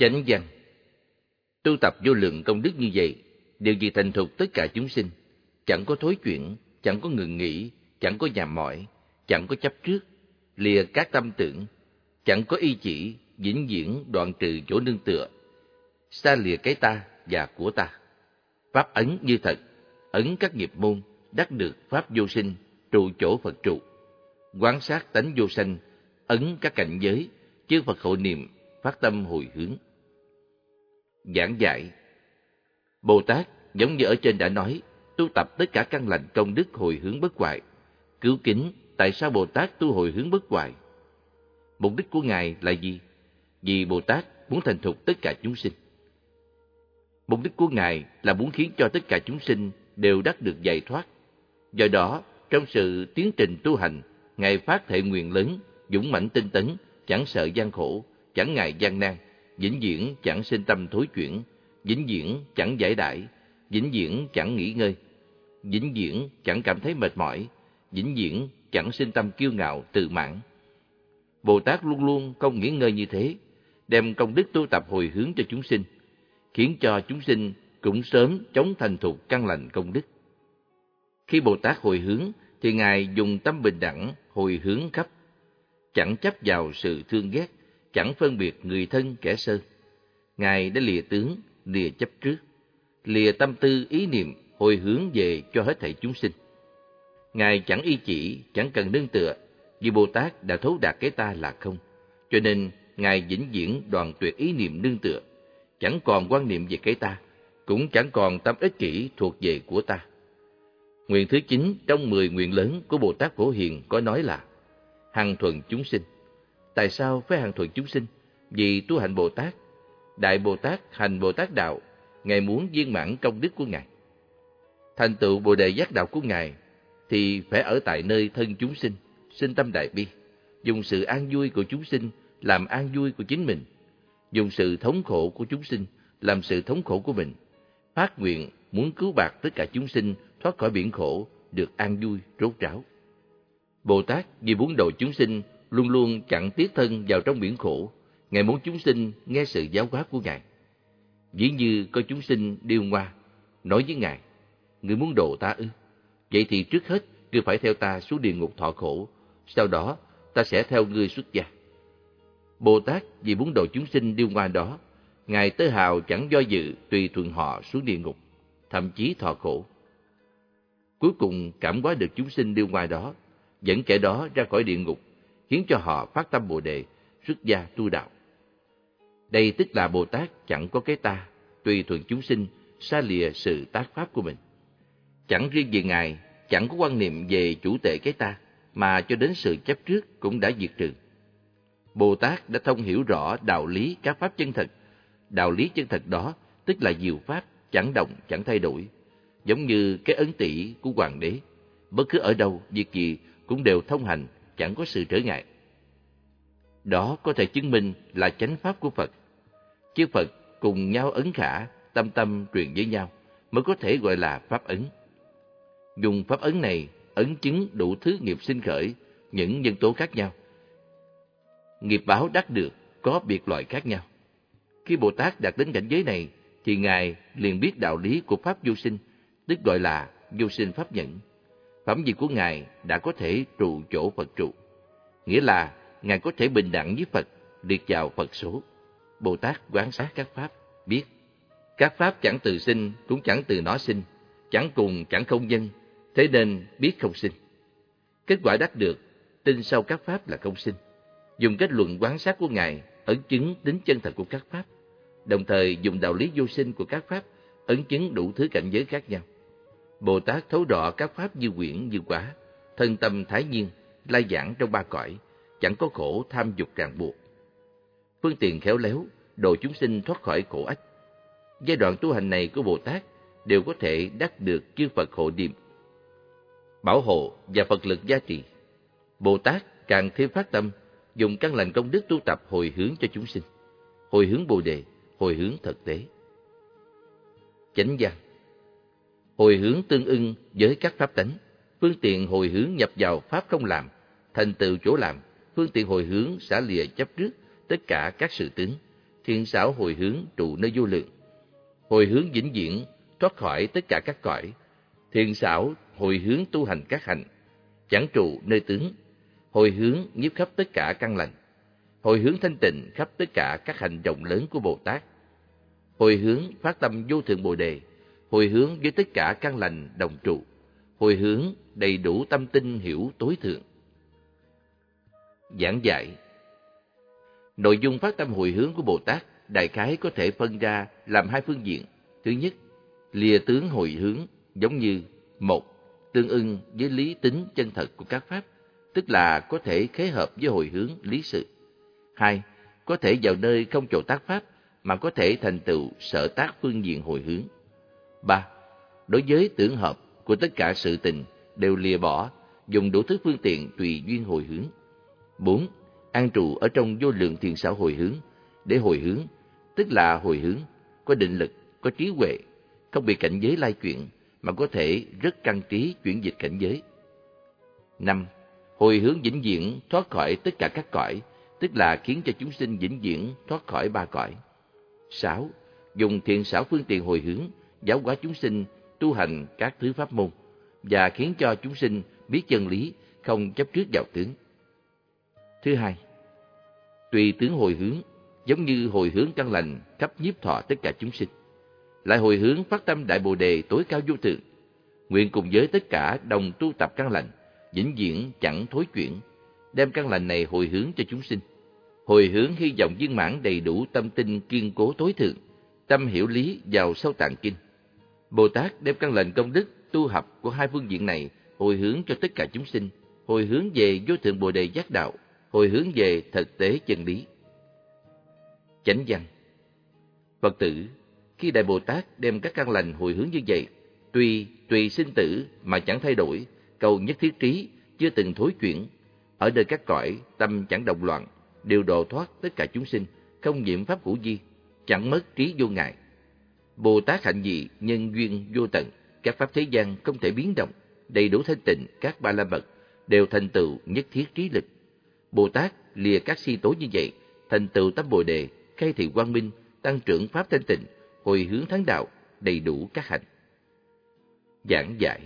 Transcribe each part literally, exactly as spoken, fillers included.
Chánh văn. Tu tập vô lượng công đức như vậy, đều vì thành thục tất cả chúng sinh, chẳng có thối chuyển, chẳng có ngừng nghỉ, chẳng có nhàm mỏi, chẳng có chấp trước, lìa các tâm tưởng, chẳng có y chỉ, vĩnh viễn đoạn trừ chỗ nương tựa, xa lìa cái ta và của ta. Pháp ấn như thật, ấn các nghiệp môn, đắc được pháp vô sinh, trụ chỗ Phật trụ. Quán sát tánh vô sanh, ấn các cảnh giới, chư Phật hộ niệm, phát tâm hồi hướng. Giảng giải. Bồ Tát giống như ở trên đã nói, tu tập tất cả căn lành công đức hồi hướng bất hoại. Cứu kính, tại sao Bồ Tát tu hồi hướng bất hoại? Mục đích của Ngài là gì? Vì Bồ Tát muốn thành thục tất cả chúng sinh. Mục đích của Ngài là muốn khiến cho tất cả chúng sinh đều đắc được giải thoát. Do đó, trong sự tiến trình tu hành, Ngài phát thệ nguyện lớn, dũng mãnh tinh tấn, chẳng sợ gian khổ, chẳng ngại gian nan, vĩnh viễn chẳng sinh tâm thối chuyển, vĩnh viễn chẳng giải đãi, vĩnh viễn chẳng nghỉ ngơi, vĩnh viễn chẳng cảm thấy mệt mỏi, vĩnh viễn chẳng sinh tâm kiêu ngạo tự mãn. Bồ Tát luôn luôn không nghỉ ngơi như thế, đem công đức tu tập hồi hướng cho chúng sinh, khiến cho chúng sinh cũng sớm chóng thành thục căn lành công đức. Khi Bồ Tát hồi hướng, thì Ngài dùng tâm bình đẳng hồi hướng khắp, chẳng chấp vào sự thương ghét, chẳng phân biệt người thân kẻ sơn. Ngài đã lìa tướng, lìa chấp trước, lìa tâm tư ý niệm hồi hướng về cho hết thảy chúng sinh. Ngài chẳng y chỉ, chẳng cần nương tựa, vì Bồ Tát đã thấu đạt cái ta là không, cho nên Ngài vĩnh viễn đoạn tuyệt ý niệm nương tựa, chẳng còn quan niệm về cái ta, cũng chẳng còn tâm ích kỷ thuộc về của ta. Nguyện thứ chín trong mười nguyện lớn của Bồ Tát Phổ Hiền có nói là hằng thuần chúng sinh. Tại sao phải hằng thuần chúng sinh? Vì tu hành Bồ Tát, Đại Bồ Tát hành Bồ Tát đạo, Ngài muốn viên mãn công đức của Ngài. Thành tựu Bồ Đề giác đạo của Ngài thì phải ở tại nơi thân chúng sinh, sinh tâm đại bi, dùng sự an vui của chúng sinh làm an vui của chính mình, dùng sự thống khổ của chúng sinh làm sự thống khổ của mình, phát nguyện muốn cứu bạc tất cả chúng sinh thoát khỏi biển khổ, được an vui rốt ráo. Bồ Tát vì muốn độ chúng sinh luôn luôn chẳng tiếc thân vào trong biển khổ. Ngài muốn chúng sinh nghe sự giáo hóa của Ngài. Ví như có chúng sinh điêu ngoa, nói với Ngài: "Ngươi muốn độ ta ư? Vậy thì trước hết ngươi phải theo ta xuống địa ngục thọ khổ, sau đó ta sẽ theo ngươi xuất gia." Bồ Tát vì muốn độ chúng sinh điêu ngoa đó, Ngài tơ hào chẳng do dự tùy thuận họ xuống địa ngục, thậm chí thọ khổ. Cuối cùng cảm hóa được chúng sinh điêu ngoa đó, dẫn kẻ đó ra khỏi địa ngục, khiến cho họ phát tâm Bồ Đề, xuất gia tu đạo. Đây tức là Bồ Tát chẳng có cái ta, tùy thuận chúng sinh, xa lìa sự tác pháp của mình. Chẳng riêng về Ngài, chẳng có quan niệm về chủ tể cái ta, mà cho đến sự chấp trước cũng đã diệt trừ. Bồ Tát đã thông hiểu rõ đạo lý các pháp chân thật. Đạo lý chân thật đó tức là diệu pháp, chẳng động, chẳng thay đổi. Giống như cái ấn tỷ của Hoàng đế, bất cứ ở đâu, việc gì cũng đều thông hành, chẳng có sự trở ngại. Đó có thể chứng minh là chánh pháp của Phật. Chư Phật cùng nhau ấn khả, tâm tâm truyền với nhau, mới có thể gọi là pháp ấn. Dùng pháp ấn này ấn chứng đủ thứ nghiệp sinh khởi, những nhân tố khác nhau. Nghiệp báo đắc được có biệt loại khác nhau. Khi Bồ Tát đạt đến cảnh giới này, thì Ngài liền biết đạo lý của pháp vô sinh, tức gọi là vô sinh pháp nhẫn. Phẩm vị của Ngài đã có thể trụ chỗ Phật trụ, nghĩa là Ngài có thể bình đẳng với Phật, liệt vào Phật số. Bồ Tát quán sát các pháp, biết các pháp chẳng từ sinh, cũng chẳng từ nó sinh, chẳng cùng chẳng không nhân, thế nên biết không sinh. Kết quả đắc được, tin sau các pháp là không sinh. Dùng kết luận quán sát của Ngài ấn chứng tính chân thật của các pháp, đồng thời dùng đạo lý vô sinh của các pháp ấn chứng đủ thứ cảnh giới khác nhau. Bồ Tát thấu rõ các pháp như quyển như quả, thân tâm thái nhiên, lai giảng trong ba cõi, chẳng có khổ tham dục ràng buộc. Phương tiện khéo léo, độ chúng sinh thoát khỏi khổ ách. Giai đoạn tu hành này của Bồ Tát đều có thể đắc được chư Phật hộ niệm, bảo hộ và Phật lực gia trì. Bồ Tát càng thêm phát tâm, dùng căn lành công đức tu tập hồi hướng cho chúng sinh, hồi hướng Bồ Đề, hồi hướng thực tế. Chánh văn. Hồi hướng tương ưng với các pháp tánh, phương tiện hồi hướng nhập vào pháp không làm, thành tựu chỗ làm, phương tiện hồi hướng xả lìa chấp trước tất cả các sự tướng, thiện xảo hồi hướng trụ nơi vô lượng. Hồi hướng vĩnh viễn thoát khỏi tất cả các cõi. Thiện xảo hồi hướng tu hành các hạnh, chẳng trụ nơi tướng. Hồi hướng nhiếp khắp tất cả căn lành. Hồi hướng thanh tịnh khắp tất cả các hành động lớn của Bồ Tát. Hồi hướng phát tâm vô thượng Bồ đề. Hồi hướng với tất cả căn lành đồng trụ. Hồi hướng đầy đủ tâm tinh hiểu tối thượng. Giảng giải. Nội dung phát tâm hồi hướng của Bồ Tát đại khái có thể phân ra làm hai phương diện. Thứ nhất, lìa tướng hồi hướng giống như: một, tương ưng với lý tính chân thật của các pháp, tức là có thể khế hợp với hồi hướng lý sự. Hai, có thể vào nơi không chỗ tác pháp mà có thể thành tựu sở tác phương diện hồi hướng. Ba, đối với tưởng hợp của tất cả sự tình đều lìa bỏ, dùng đủ thứ phương tiện tùy duyên hồi hướng. Bốn, an trụ ở trong vô lượng thiện xảo hồi hướng, để hồi hướng, tức là hồi hướng có định lực, có trí huệ, không bị cảnh giới lai chuyển, mà có thể rất căn trí chuyển dịch cảnh giới. Năm, hồi hướng vĩnh viễn thoát khỏi tất cả các cõi, tức là khiến cho chúng sinh vĩnh viễn thoát khỏi ba cõi. Sáu, dùng thiện xảo phương tiện hồi hướng, giáo hóa chúng sinh tu hành các thứ pháp môn, và khiến cho chúng sinh biết chân lý, không chấp trước vào tướng. Thứ hai, tùy tướng hồi hướng, giống như hồi hướng căn lành khắp nhiếp thọ tất cả chúng sinh. Lại hồi hướng phát tâm đại bồ đề tối cao vô thượng, nguyện cùng với tất cả đồng tu tập căn lành, vĩnh viễn chẳng thối chuyển, đem căn lành này hồi hướng cho chúng sinh. Hồi hướng hy vọng viên mãn đầy đủ tâm tinh kiên cố tối thượng, tâm hiểu lý vào sâu tạng kinh. Bồ Tát đem căn lành công đức tu học của hai phương diện này hồi hướng cho tất cả chúng sinh, hồi hướng về vô thượng bồ đề giác đạo, hồi hướng về thực tế chân lý. Chánh văn. Phật tử, khi Đại Bồ Tát đem các căn lành hồi hướng như vậy, tuy tùy sinh tử mà chẳng thay đổi, cầu nhất thiết trí chưa từng thối chuyển, ở nơi các cõi tâm chẳng động loạn, đều độ thoát tất cả chúng sinh, không nhiễm pháp hữu vi, chẳng mất trí vô ngại. Bồ Tát hạnh vị nhân duyên vô tận, các pháp thế gian không thể biến động, đầy đủ thanh tịnh các ba la mật đều thành tựu nhất thiết trí lực. Bồ Tát lìa các si tối như vậy, thành tựu tâm bồ đề, khai thị quang minh, tăng trưởng pháp thanh tịnh, hồi hướng thắng đạo, đầy đủ các hạnh. Giảng giải.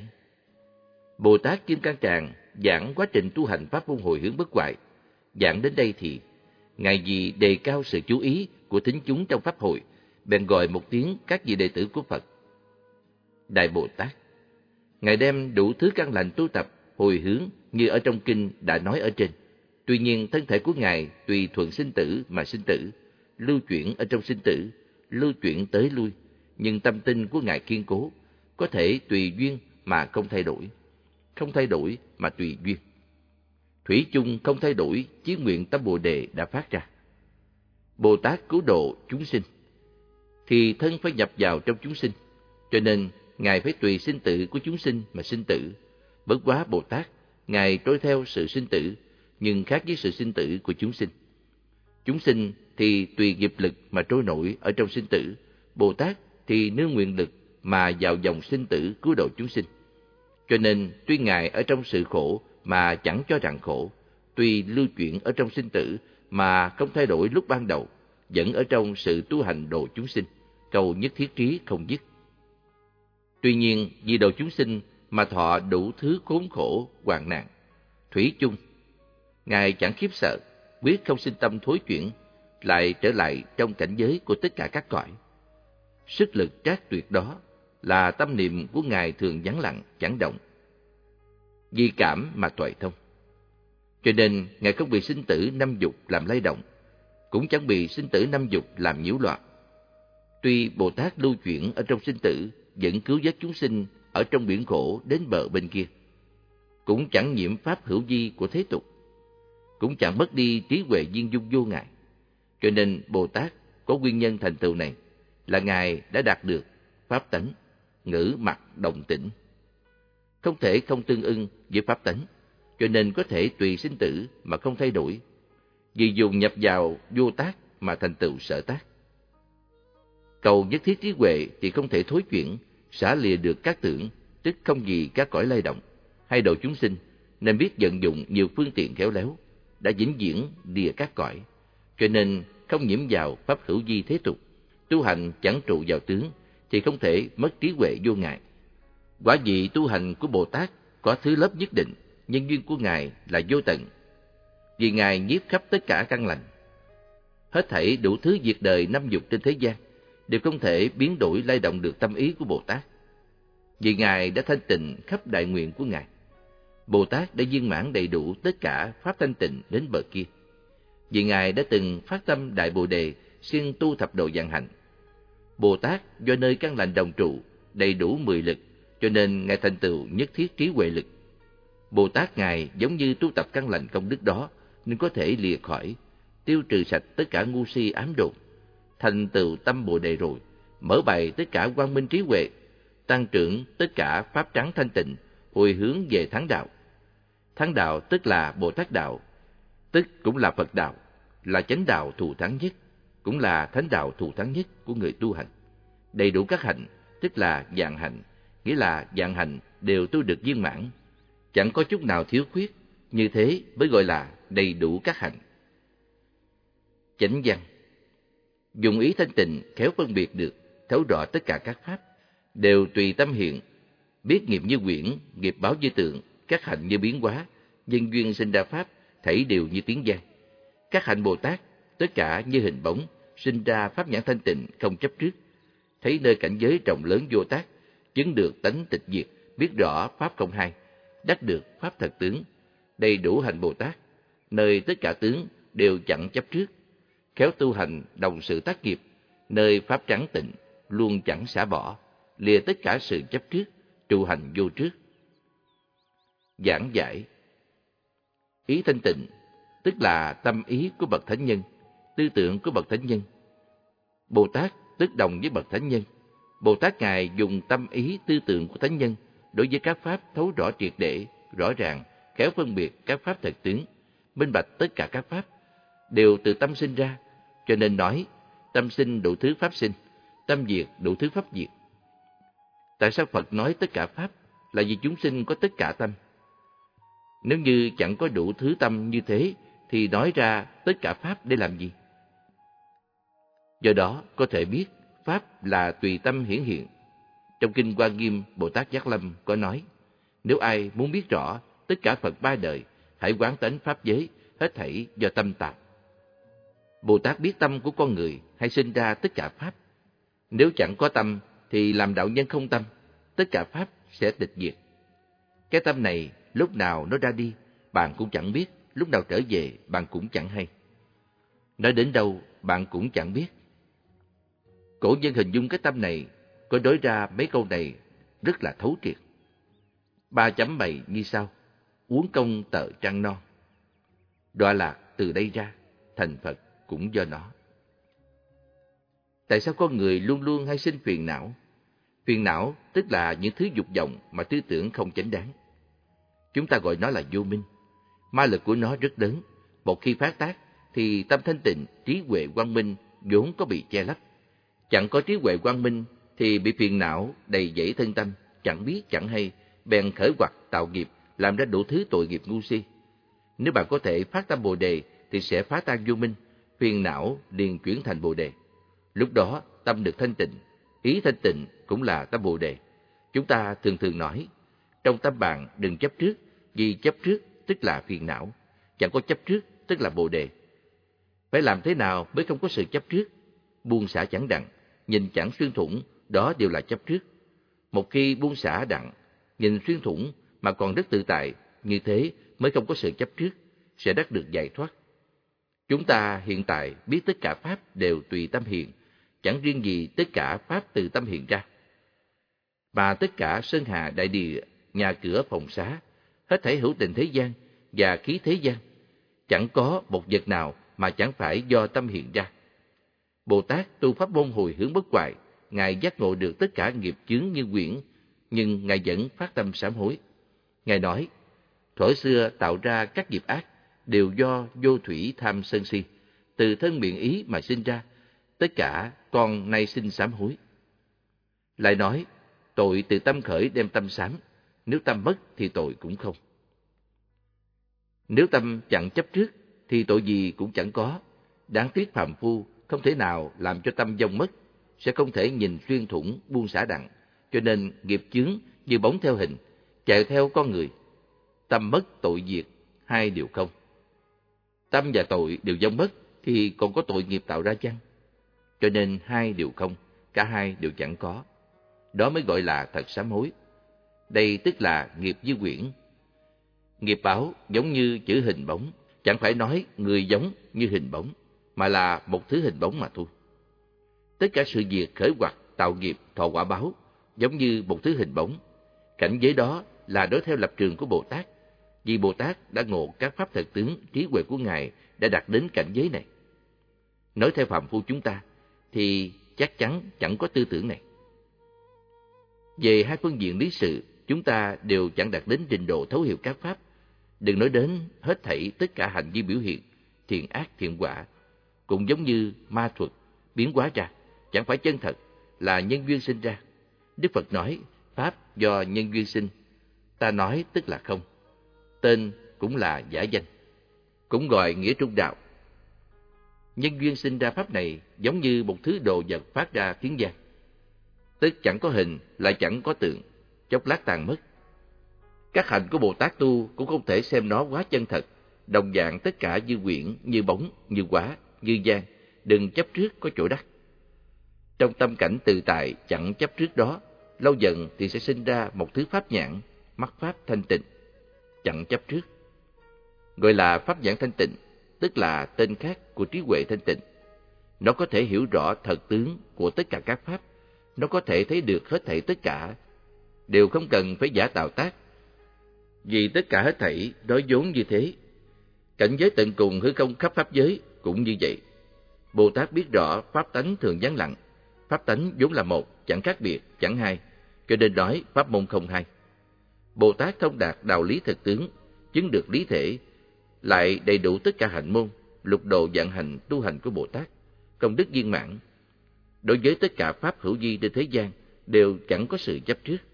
Bồ Tát Kim Cang Tràng giảng quá trình tu hành pháp môn hồi hướng bất hoại. Giảng đến đây thì ngài vì đề cao sự chú ý của thính chúng trong pháp hội, bèn gọi một tiếng các vị đệ tử của Phật. Đại Bồ Tát, ngài đem đủ thứ căn lành tu tập hồi hướng như ở trong kinh đã nói ở trên. Tuy nhiên thân thể của ngài tùy thuận sinh tử mà sinh tử, lưu chuyển ở trong sinh tử, lưu chuyển tới lui, nhưng tâm tinh của ngài kiên cố, có thể tùy duyên mà không thay đổi, không thay đổi mà tùy duyên. Thủy chung không thay đổi chí nguyện tâm bồ đề đã phát ra. Bồ Tát cứu độ chúng sinh, thì thân phải nhập vào trong chúng sinh, cho nên ngài phải tùy sinh tử của chúng sinh mà sinh tử. Bất quá Bồ Tát, ngài trôi theo sự sinh tử, nhưng khác với sự sinh tử của chúng sinh. Chúng sinh thì tùy nghiệp lực mà trôi nổi ở trong sinh tử, Bồ Tát thì nương nguyện lực mà vào dòng sinh tử cứu độ chúng sinh. Cho nên tuy ngài ở trong sự khổ mà chẳng cho rằng khổ, tuy lưu chuyển ở trong sinh tử mà không thay đổi lúc ban đầu, vẫn ở trong sự tu hành độ chúng sinh, cầu nhất thiết trí không dứt. Tuy nhiên vì độ chúng sinh mà thọ đủ thứ khốn khổ hoạn nạn, thủy chung ngài chẳng khiếp sợ, quyết không sinh tâm thối chuyển, lại trở lại trong cảnh giới của tất cả các cõi. Sức lực trác tuyệt đó là tâm niệm của ngài thường vắng lặng chẳng động, vì cảm mà tuệ thông. Cho nên ngài không bị sinh tử năm dục làm lay động, cũng chẳng bị sinh tử năm dục làm nhiễu loạn. Tuy Bồ Tát lưu chuyển ở trong sinh tử, vẫn cứu vớt chúng sinh ở trong biển khổ đến bờ bên kia, cũng chẳng nhiễm pháp hữu vi của thế tục, cũng chẳng mất đi trí huệ viên dung vô ngại. Cho nên Bồ Tát có nguyên nhân thành tựu này là ngài đã đạt được pháp tánh, ngữ mặc đồng tĩnh, không thể không tương ưng với pháp tánh, cho nên có thể tùy sinh tử mà không thay đổi, vì dùng nhập vào vô tác mà thành tựu sở tác. Cầu nhất thiết trí huệ thì không thể thối chuyển, xả lìa được các tưởng, tức không vì các cõi lay động, hay độ chúng sinh, nên biết vận dụng nhiều phương tiện khéo léo, đã vĩnh viễn lìa các cõi. Cho nên không nhiễm vào pháp hữu vi thế tục, tu hành chẳng trụ vào tướng, thì không thể mất trí huệ vô ngại. Quả vị tu hành của Bồ Tát có thứ lớp nhất định, nhân duyên của Ngài là vô tận. Vì Ngài nhiếp khắp tất cả căn lành. Hết thảy đủ thứ việc đời năm dục trên thế gian đều không thể biến đổi lay động được tâm ý của Bồ Tát. Vì Ngài đã thanh tịnh khắp đại nguyện của Ngài. Bồ Tát đã viên mãn đầy đủ tất cả pháp thanh tịnh đến bờ kia. Vì Ngài đã từng phát tâm Đại Bồ Đề siêng tu thập độ vạn hạnh. Bồ Tát do nơi căn lành đồng trụ, đầy đủ mười lực, cho nên Ngài thành tựu nhất thiết trí huệ lực. Bồ Tát Ngài giống như tu tập căn lành công đức đó, nên có thể lìa khỏi, tiêu trừ sạch tất cả ngu si ám độn, thành tựu tâm Bồ Đề rồi, mở bày tất cả quang minh trí huệ, tăng trưởng tất cả pháp trắng thanh tịnh, hồi hướng về thắng đạo. Thắng đạo tức là Bồ Tát đạo, tức cũng là Phật đạo, là chánh đạo thù thắng nhất, cũng là thánh đạo thù thắng nhất của người tu hành. Đầy đủ các hạnh, tức là vạn hạnh, nghĩa là vạn hạnh đều tu được viên mãn, chẳng có chút nào thiếu khuyết, như thế mới gọi là đầy đủ các hạnh. Chánh văn, dùng ý thanh tịnh khéo phân biệt được, thấu rõ tất cả các pháp, đều tùy tâm hiện, biết nghiệp như quyển, nghiệp báo như tượng, các hạnh như biến hóa, nhân duyên sinh ra pháp, thảy đều như tiếng vang. Các hạnh Bồ Tát, tất cả như hình bóng, sinh ra pháp nhãn thanh tịnh, không chấp trước, thấy nơi cảnh giới rộng lớn vô tác, chứng được tánh tịch diệt, biết rõ pháp không hai, đắc được pháp thật tướng, đầy đủ hạnh Bồ Tát, nơi tất cả tướng đều chẳng chấp trước, khéo tu hành đồng sự tác nghiệp, nơi pháp trắng tịnh, luôn chẳng xả bỏ, lìa tất cả sự chấp trước, trụ hành vô trước. Giảng giải, ý thanh tịnh, tức là tâm ý của bậc thánh nhân, tư tưởng của bậc thánh nhân. Bồ Tát tức đồng với bậc thánh nhân. Bồ Tát Ngài dùng tâm ý tư tưởng của thánh nhân đối với các pháp thấu rõ triệt để, rõ ràng, khéo phân biệt các pháp thật tướng, minh bạch tất cả các pháp đều từ tâm sinh ra, cho nên nói tâm sinh đủ thứ pháp sinh, tâm diệt đủ thứ pháp diệt. Tại sao Phật nói tất cả pháp? Là vì chúng sinh có tất cả tâm. Nếu như chẳng có đủ thứ tâm như thế, thì nói ra tất cả pháp để làm gì? Do đó có thể biết pháp là tùy tâm hiển hiện. Trong kinh Hoa Nghiêm, Bồ Tát Giác Lâm có nói, nếu ai muốn biết rõ tất cả Phật ba đời, hãy quán tánh pháp giới, hết thảy do tâm tạo. Bồ Tát biết tâm của con người hay sinh ra tất cả pháp. Nếu chẳng có tâm thì làm đạo nhân không tâm, tất cả pháp sẽ tịch diệt. Cái tâm này lúc nào nó ra đi, bạn cũng chẳng biết, lúc nào trở về bạn cũng chẳng hay. Nói đến đâu bạn cũng chẳng biết. Cổ nhân hình dung cái tâm này, có nói ra mấy câu này rất là thấu triệt. Ba chấm bày như sau: uống công tợ trăng non, đọa lạc từ đây ra, thành Phật cũng do nó. Tại sao con người luôn luôn hay sinh phiền não? Phiền não tức là những thứ dục vọng mà tư tưởng không chánh đáng. Chúng ta gọi nó là vô minh. Ma lực của nó rất lớn. Một khi phát tác thì tâm thanh tịnh, trí huệ quang minh vốn có bị che lấp. Chẳng có trí huệ quang minh thì bị phiền não đầy dẫy thân tâm, chẳng biết chẳng hay, bèn khởi hoặc tạo nghiệp, làm ra đủ thứ tội nghiệp ngu si. Nếu bạn có thể phát tâm Bồ Đề thì sẽ phá tan vô minh, phiền não liền chuyển thành Bồ Đề. Lúc đó tâm được thanh tịnh, ý thanh tịnh cũng là tâm Bồ Đề. Chúng ta thường thường nói, trong tâm bạn đừng chấp trước, vì chấp trước tức là phiền não, chẳng có chấp trước tức là Bồ Đề. Phải làm thế nào mới không có sự chấp trước? Buông xả chẳng đặng, nhìn chẳng xuyên thủng, đó đều là chấp trước. Một khi buông xả đặng, nhìn xuyên thủng mà còn rất tự tại, như thế mới không có sự chấp trước, sẽ đắc được giải thoát. Chúng ta hiện tại biết tất cả pháp đều tùy tâm hiện, chẳng riêng gì tất cả pháp từ tâm hiện ra. Mà tất cả sơn hà đại địa, nhà cửa phòng xá, hết thảy hữu tình thế gian và khí thế gian, chẳng có một vật nào mà chẳng phải do tâm hiện ra. Bồ Tát tu pháp môn hồi hướng bất hoại, Ngài giác ngộ được tất cả nghiệp chướng như quyển, nhưng Ngài vẫn phát tâm sám hối. Ngài nói, thuở xưa tạo ra các nghiệp ác đều do vô thủy tham sân si, từ thân miệng ý mà sinh ra, tất cả con nay xin sám hối. Lại nói, tội từ tâm khởi đem tâm sám, nếu tâm mất thì tội cũng không. Nếu tâm chẳng chấp trước thì tội gì cũng chẳng có, Đáng tiếc phàm phu không thể nào làm cho tâm vong mất, sẽ không thể nhìn xuyên thủng buông xả đặng, cho nên nghiệp chướng như bóng theo hình, chạy theo con người. Tâm mất tội diệt, hai điều không. Tâm và tội đều vong mất, thì còn có tội nghiệp tạo ra chăng? Cho nên hai điều không, cả hai đều chẳng có. Đó mới gọi là thật sám hối. Đây tức là nghiệp như quyển. Nghiệp báo giống như chữ hình bóng, chẳng phải nói người giống như hình bóng, mà là một thứ hình bóng mà thôi. Tất cả sự việc khởi hoặc tạo nghiệp thọ quả báo giống như một thứ hình bóng. Cảnh giới đó là đối theo lập trường của Bồ Tát, vì Bồ Tát đã ngộ các pháp thật tướng, trí huệ của Ngài đã đạt đến cảnh giới này. Nói theo phàm phu chúng ta thì chắc chắn chẳng có tư tưởng này. Về hai phương diện lý sự, chúng ta đều chẳng đạt đến trình độ thấu hiểu các pháp. Đừng nói đến hết thảy tất cả hành vi biểu hiện, thiện ác thiện quả, cũng giống như ma thuật, biến hóa ra, chẳng phải chân thật, là nhân duyên sinh ra. Đức Phật nói, pháp do nhân duyên sinh, ta nói tức là không. Tên cũng là giả danh, cũng gọi nghĩa trung đạo. Nhân duyên sinh ra pháp này giống như một thứ đồ vật phát ra tiếng vang, tức chẳng có hình lại chẳng có tượng, chốc lát tàn mất. Các hạnh của Bồ Tát tu cũng không thể xem nó quá chân thật, đồng dạng tất cả như quyển, như bóng, như quả, như vang, đừng chấp trước có chỗ đắc. Trong tâm cảnh tự tại chẳng chấp trước đó, lâu dần thì sẽ sinh ra một thứ pháp nhãn, mắt pháp thanh tịnh, chẳng chấp trước. Gọi là pháp nhãn thanh tịnh, tức là tên khác của trí huệ thanh tịnh. Nó có thể hiểu rõ thật tướng của tất cả các pháp, nó có thể thấy được hết thảy tất cả, đều không cần phải giả tạo tác. Vì tất cả hết thảy đó vốn như thế. Cảnh giới tận cùng hư không khắp pháp giới cũng như vậy. Bồ Tát biết rõ pháp tánh thường vắng lặng, pháp tánh vốn là một, chẳng khác biệt, chẳng hai, cho nên nói pháp môn không hai. Bồ Tát thông đạt đạo lý thực tướng, chứng được lý thể, lại đầy đủ tất cả hạnh môn, lục độ vạn hành tu hành của Bồ Tát, công đức viên mãn. Đối với tất cả pháp hữu vi trên thế gian đều chẳng có sự chấp trước.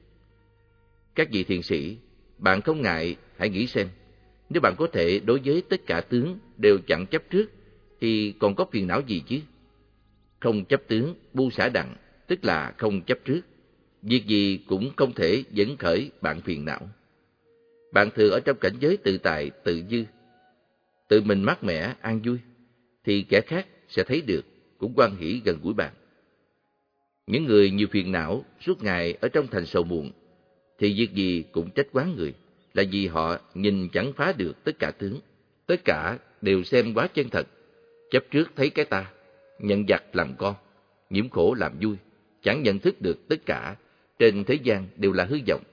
Các vị thiền sĩ, bạn không ngại hãy nghĩ xem, nếu bạn có thể đối với tất cả tướng đều chẳng chấp trước, thì còn có phiền não gì chứ? Không chấp tướng, buông xả đặng, tức là không chấp trước. Việc gì cũng không thể dẫn khởi bạn phiền não. Bạn thường ở trong cảnh giới tự tại, tự dư, tự mình mát mẻ, an vui, thì kẻ khác sẽ thấy được, cũng hoan hỷ gần gũi bạn. Những người nhiều phiền não, suốt ngày ở trong thành sầu muộn, thì việc gì cũng trách oán người, là vì họ nhìn chẳng phá được tất cả tướng. Tất cả đều xem quá chân thật, chấp trước thấy cái ta, nhận giặc làm con, nhiễm khổ làm vui, chẳng nhận thức được tất cả trên thế gian đều là hư vọng.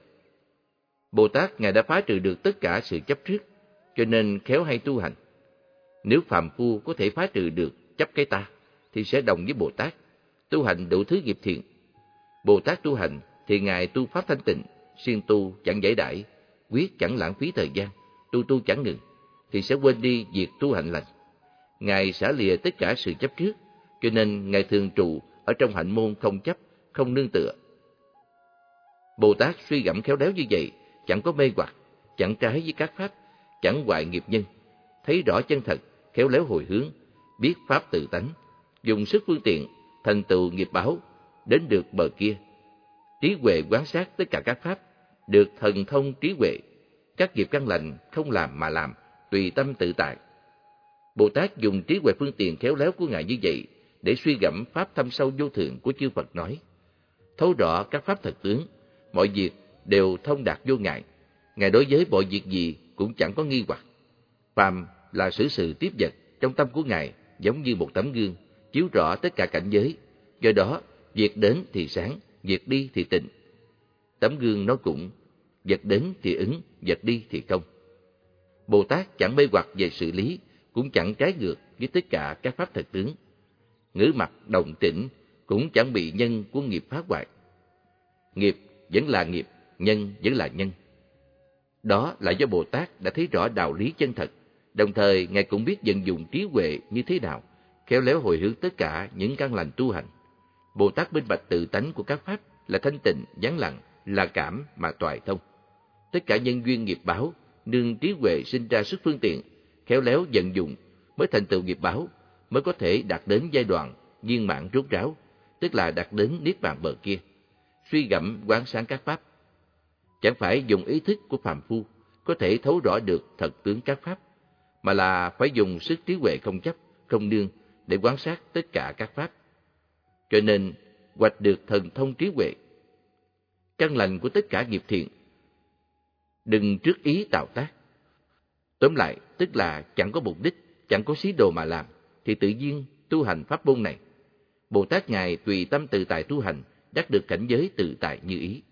Bồ Tát Ngài đã phá trừ được tất cả sự chấp trước, cho nên khéo hay tu hành. Nếu phàm phu có thể phá trừ được chấp cái ta, thì sẽ đồng với Bồ Tát, tu hành đủ thứ nghiệp thiện. Bồ Tát tu hành thì Ngài tu pháp thanh tịnh, siêng tu chẳng giải đãi, quyết chẳng lãng phí thời gian, tu tu chẳng ngừng, thì sẽ quên đi việc tu hạnh lành. Ngài xả lìa tất cả sự chấp trước, cho nên Ngài thường trụ ở trong hạnh môn không chấp, không nương tựa. Bồ Tát suy gẫm khéo léo như vậy, chẳng có mê hoặc, chẳng trái với các pháp, chẳng hoại nghiệp nhân, thấy rõ chân thật, khéo léo hồi hướng, biết pháp tự tánh, dùng sức phương tiện, thành tựu nghiệp báo, đến được bờ kia. Trí huệ quán sát tất cả các pháp, được thần thông trí huệ, các nghiệp căn lành không làm mà làm, tùy tâm tự tại. Bồ Tát dùng trí huệ phương tiện khéo léo của Ngài như vậy để suy gẫm pháp thâm sâu vô thượng của chư Phật nói, thấu rõ các pháp thật tướng, mọi việc đều thông đạt vô ngại. Ngài đối với mọi việc gì cũng chẳng có nghi hoặc. Phàm là xử sự tiếp vật trong tâm của Ngài giống như một tấm gương, chiếu rõ tất cả cảnh giới. Do đó, việc đến thì sáng, việc đi thì tịnh. Tấm gương nói cũng, vật đến thì ứng, vật đi thì không. Bồ Tát chẳng mê hoặc về sự lý, cũng chẳng trái ngược với tất cả các pháp thật tướng. Ngữ mặt đồng tĩnh, cũng chẳng bị nhân của nghiệp phá hoại. Nghiệp vẫn là nghiệp, nhân vẫn là nhân. Đó là do Bồ Tát đã thấy rõ đạo lý chân thật, đồng thời Ngài cũng biết vận dụng trí huệ như thế nào, khéo léo hồi hướng tất cả những căn lành tu hành. Bồ Tát minh bạch tự tánh của các pháp là thanh tịnh, vắng lặng, là cảm mà toại thông. Tất cả nhân duyên nghiệp báo, nương trí huệ sinh ra sức phương tiện, khéo léo vận dụng mới thành tựu nghiệp báo, mới có thể đạt đến giai đoạn viên mãn rốt ráo, tức là đạt đến niết bàn bờ kia, suy gẫm quán sáng các pháp. Chẳng phải dùng ý thức của phàm phu có thể thấu rõ được thật tướng các pháp, mà là phải dùng sức trí huệ không chấp, không nương để quán sát tất cả các pháp. Cho nên, hoạch được thần thông trí huệ, căn lành của tất cả nghiệp thiện, đừng trước ý tạo tác. Tóm lại, tức là chẳng có mục đích, chẳng có xí đồ mà làm, thì tự nhiên tu hành pháp môn này. Bồ Tát Ngài tùy tâm tự tại tu hành, đắc được cảnh giới tự tại như ý.